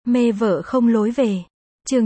Mê vợ không lối về. Chương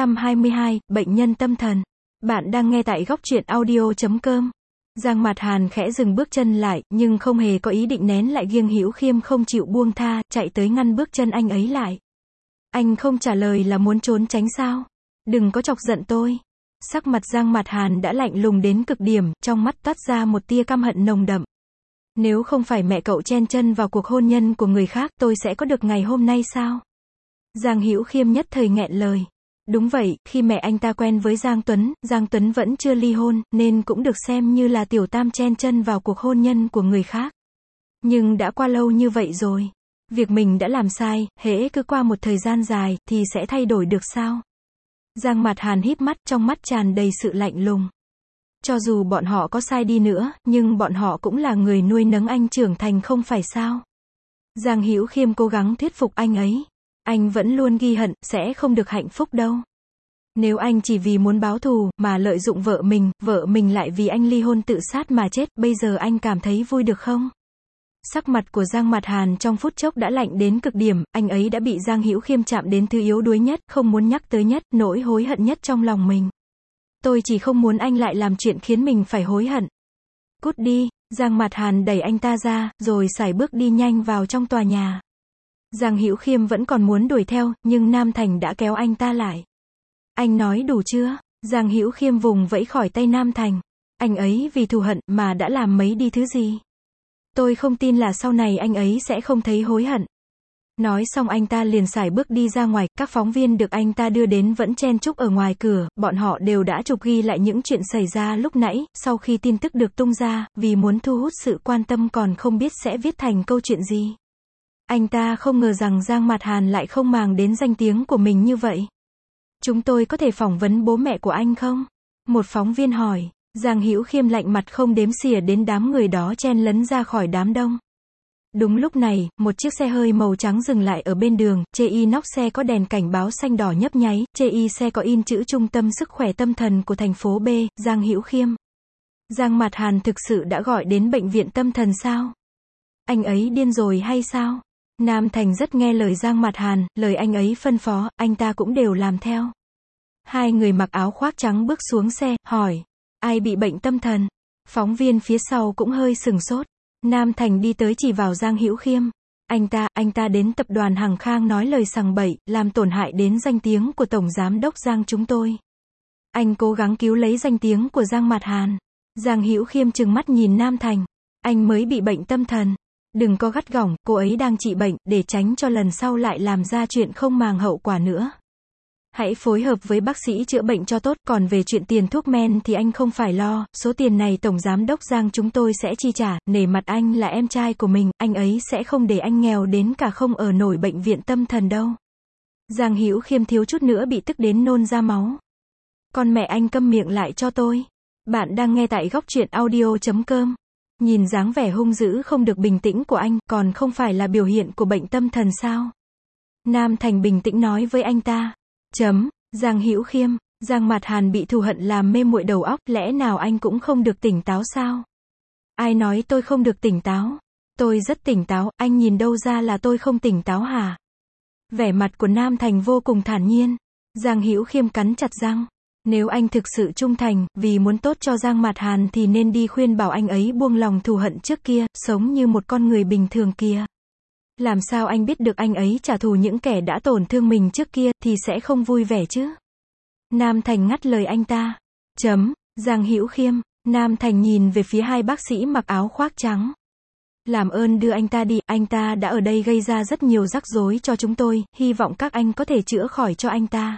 922, bệnh nhân tâm thần. Bạn đang nghe tại goctruyện audio.com. Giang Mạt Hàn khẽ dừng bước chân lại, nhưng không hề có ý định nén lại Giang Hữu Khiêm không chịu buông tha, chạy tới ngăn bước chân anh ấy lại. Anh không trả lời là muốn trốn tránh sao? Đừng có chọc giận tôi. Sắc mặt Giang Mạt Hàn đã lạnh lùng đến cực điểm, trong mắt toát ra một tia căm hận nồng đậm. Nếu không phải mẹ cậu chen chân vào cuộc hôn nhân của người khác, tôi sẽ có được ngày hôm nay sao? Giang Hữu Khiêm nhất thời nghẹn lời. Đúng vậy, khi mẹ anh ta quen với Giang Tuấn vẫn chưa ly hôn, nên cũng được xem như là tiểu tam chen chân vào cuộc hôn nhân của người khác. Nhưng đã qua lâu như vậy rồi. Việc mình đã làm sai, hễ cứ qua một thời gian dài, thì sẽ thay đổi được sao? Giang Mạt Hàn híp mắt, trong mắt tràn đầy sự lạnh lùng. Cho dù bọn họ có sai đi nữa, nhưng bọn họ cũng là người nuôi nấng anh trưởng thành không phải sao? Giang Hữu Khiêm cố gắng thuyết phục anh ấy. Anh vẫn luôn ghi hận, sẽ không được hạnh phúc đâu. Nếu anh chỉ vì muốn báo thù, mà lợi dụng vợ mình lại vì anh ly hôn tự sát mà chết, bây giờ anh cảm thấy vui được không? Sắc mặt của Giang Mạt Hàn trong phút chốc đã lạnh đến cực điểm, anh ấy đã bị Giang Hữu Khiêm chạm đến thứ yếu đuối nhất, không muốn nhắc tới nhất, nỗi hối hận nhất trong lòng mình. Tôi chỉ không muốn anh lại làm chuyện khiến mình phải hối hận. Cút đi, Giang Mạt Hàn đẩy anh ta ra, rồi sải bước đi nhanh vào trong tòa nhà. Giang Hữu Khiêm vẫn còn muốn đuổi theo, nhưng Nam Thành đã kéo anh ta lại. Anh nói đủ chưa? Giang Hữu Khiêm vùng vẫy khỏi tay Nam Thành. Anh ấy vì thù hận mà đã làm mấy đi thứ gì? Tôi không tin là sau này anh ấy sẽ không thấy hối hận. Nói xong anh ta liền sải bước đi ra ngoài, các phóng viên được anh ta đưa đến vẫn chen chúc ở ngoài cửa, bọn họ đều đã chụp ghi lại những chuyện xảy ra lúc nãy, sau khi tin tức được tung ra, vì muốn thu hút sự quan tâm còn không biết sẽ viết thành câu chuyện gì. Anh ta không ngờ rằng Giang Mạt Hàn lại không màng đến danh tiếng của mình như vậy. Chúng tôi có thể phỏng vấn bố mẹ của anh không? Một phóng viên hỏi. Giang Hữu Khiêm lạnh mặt không đếm xỉa đến đám người đó chen lấn ra khỏi đám đông. Đúng lúc này, một chiếc xe hơi màu trắng dừng lại ở bên đường, trên nóc xe có đèn cảnh báo xanh đỏ nhấp nháy, trên xe có in chữ Trung tâm Sức khỏe Tâm thần của thành phố B, Giang Hữu Khiêm. Giang Mạt Hàn thực sự đã gọi đến bệnh viện tâm thần sao? Anh ấy điên rồi hay sao? Nam Thành rất nghe lời Giang Mạt Hàn, lời anh ấy phân phó, anh ta cũng đều làm theo. Hai người mặc áo khoác trắng bước xuống xe, hỏi. Ai bị bệnh tâm thần? Phóng viên phía sau cũng hơi sửng sốt. Nam Thành đi tới chỉ vào Giang Hữu Khiêm. Anh ta đến tập đoàn Hằng Khang nói lời sằng bậy, làm tổn hại đến danh tiếng của Tổng Giám đốc Giang chúng tôi. Anh cố gắng cứu lấy danh tiếng của Giang Mạt Hàn. Giang Hữu Khiêm trừng mắt nhìn Nam Thành. Anh mới bị bệnh tâm thần. Đừng có gắt gỏng, cô ấy đang trị bệnh, để tránh cho lần sau lại làm ra chuyện không màng hậu quả nữa. Hãy phối hợp với bác sĩ chữa bệnh cho tốt, còn về chuyện tiền thuốc men thì anh không phải lo, số tiền này Tổng Giám đốc Giang chúng tôi sẽ chi trả, nể mặt anh là em trai của mình, anh ấy sẽ không để anh nghèo đến cả không ở nổi bệnh viện tâm thần đâu. Giang Hữu Khiêm thiếu chút nữa bị tức đến nôn ra máu. Con mẹ anh câm miệng lại cho tôi. Bạn đang nghe tại goctruyện audio.com. Nhìn dáng vẻ hung dữ không được bình tĩnh của anh, còn không phải là biểu hiện của bệnh tâm thần sao? Nam Thành bình tĩnh nói với anh ta. Giang Hữu Khiêm, Giang Mạt Hàn bị thù hận làm mê muội đầu óc, lẽ nào anh cũng không được tỉnh táo sao? Ai nói tôi không được tỉnh táo? Tôi rất tỉnh táo, anh nhìn đâu ra là tôi không tỉnh táo hả? Vẻ mặt của Nam Thành vô cùng thản nhiên. Giang Hữu Khiêm cắn chặt răng. Nếu anh thực sự trung thành, vì muốn tốt cho Giang Mạt Hàn thì nên đi khuyên bảo anh ấy buông lòng thù hận trước kia, sống như một con người bình thường kia. Làm sao anh biết được anh ấy trả thù những kẻ đã tổn thương mình trước kia, thì sẽ không vui vẻ chứ? Nam Thành ngắt lời anh ta. Giang Hữu Khiêm, Nam Thành nhìn về phía hai bác sĩ mặc áo khoác trắng. Làm ơn đưa anh ta đi, anh ta đã ở đây gây ra rất nhiều rắc rối cho chúng tôi, hy vọng các anh có thể chữa khỏi cho anh ta.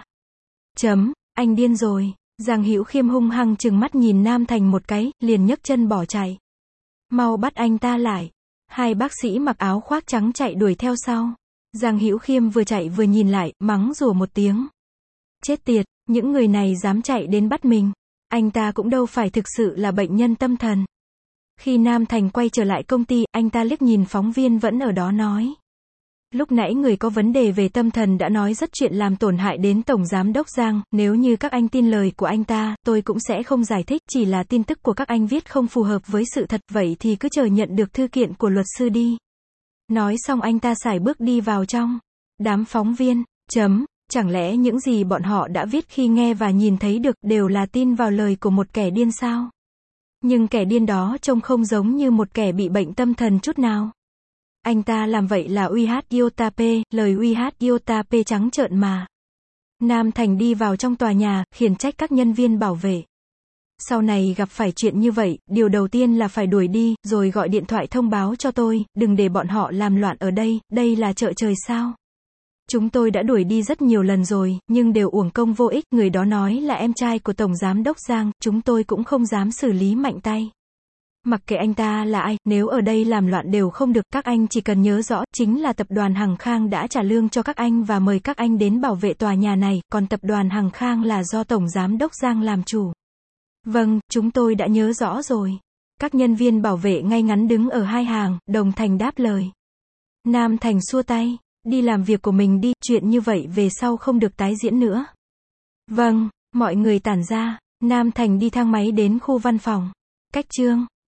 Anh điên rồi. Giang Hữu Khiêm hung hăng trừng mắt nhìn Nam Thành một cái, liền nhấc chân bỏ chạy. Mau bắt anh ta lại. Hai bác sĩ mặc áo khoác trắng chạy đuổi theo sau. Giang Hữu Khiêm vừa chạy vừa nhìn lại, mắng rủa một tiếng. Chết tiệt, những người này dám chạy đến bắt mình. Anh ta cũng đâu phải thực sự là bệnh nhân tâm thần. Khi Nam Thành quay trở lại công ty, anh ta liếc nhìn phóng viên vẫn ở đó nói. Lúc nãy người có vấn đề về tâm thần đã nói rất chuyện làm tổn hại đến Tổng Giám đốc Giang, nếu như các anh tin lời của anh ta, tôi cũng sẽ không giải thích, chỉ là tin tức của các anh viết không phù hợp với sự thật, vậy thì cứ chờ nhận được thư kiện của luật sư đi. Nói xong anh ta sải bước đi vào trong. Đám phóng viên, Chẳng lẽ những gì bọn họ đã viết khi nghe và nhìn thấy được đều là tin vào lời của một kẻ điên sao? Nhưng kẻ điên đó trông không giống như một kẻ bị bệnh tâm thần chút nào. Anh ta làm vậy là UHIOTP, lời UHIOTP trắng trợn mà. Nam Thành đi vào trong tòa nhà, khiển trách các nhân viên bảo vệ. Sau này gặp phải chuyện như vậy, điều đầu tiên là phải đuổi đi, rồi gọi điện thoại thông báo cho tôi, đừng để bọn họ làm loạn ở đây là chợ trời sao? Chúng tôi đã đuổi đi rất nhiều lần rồi, nhưng đều uổng công vô ích, người đó nói là em trai của Tổng Giám đốc Giang, chúng tôi cũng không dám xử lý mạnh tay. Mặc kệ anh ta là ai, nếu ở đây làm loạn đều không được, các anh chỉ cần nhớ rõ, chính là tập đoàn Hằng Khang đã trả lương cho các anh và mời các anh đến bảo vệ tòa nhà này, còn tập đoàn Hằng Khang là do Tổng Giám đốc Giang làm chủ. Vâng, chúng tôi đã nhớ rõ rồi. Các nhân viên bảo vệ ngay ngắn đứng ở hai hàng, đồng thanh đáp lời. Nam Thành xua tay, đi làm việc của mình đi, chuyện như vậy về sau không được tái diễn nữa. Vâng, mọi người tản ra, Nam Thành đi thang máy đến khu văn phòng. Cách chương